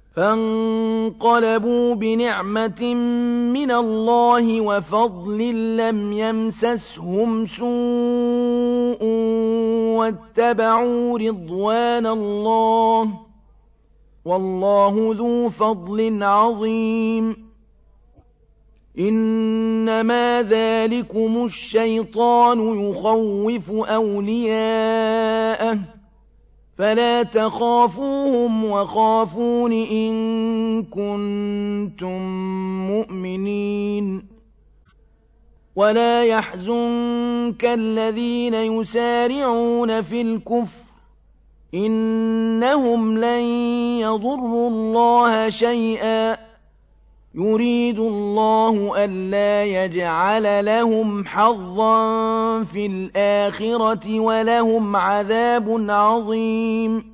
فانقلبوا بنعمة من الله وفضل لم يمسسهم سوء واتبعوا رضوان الله والله ذو فضل عظيم. إنما ذلكم الشيطان يخوف أولياءه فلا تخافوهم وخافون إن كنتم مؤمنين. ولا يحزنك الذين يسارعون في الكفر إنهم لن يضروا الله شيئا يريد الله ألا يجعل لهم حظا في الآخرة ولهم عذاب عظيم.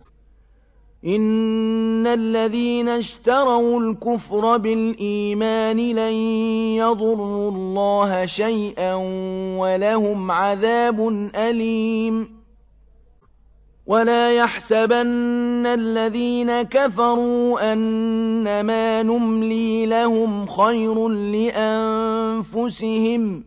إن الذين اشتروا الكفر بالإيمان لن يضروا الله شيئا ولهم عذاب أليم. ولا يحسبن الذين كفروا أنما نملي لهم خير لأنفسهم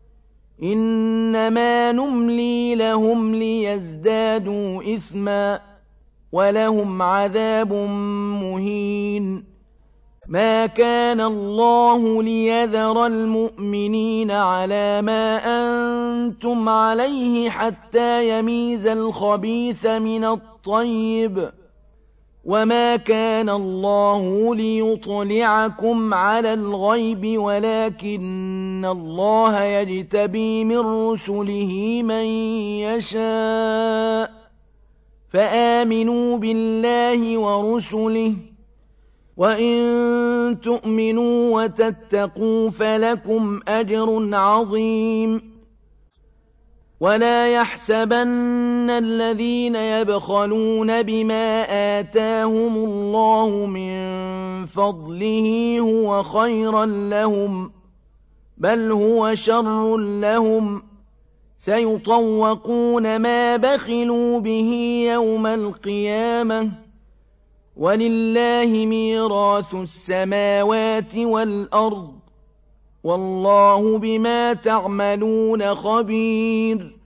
إنما نملي لهم ليزدادوا إثما ولهم عذاب مهين. ما كان الله ليذر المؤمنين على ما أنتم عليه حتى يميز الخبيث من الطيب وما كان الله ليطلعكم على الغيب ولكن الله يجتبي من رسله من يشاء فآمنوا بالله ورسله وإن تؤمنوا وتتقوا فلكم أجر عظيم. ولا يحسبن الذين يبخلون بما آتاهم الله من فضله هو خيرا لهم بل هو شر لهم سيطوقون ما بخلوا به يوم القيامة ولله ميراث السماوات والأرض والله بما تعملون خبير.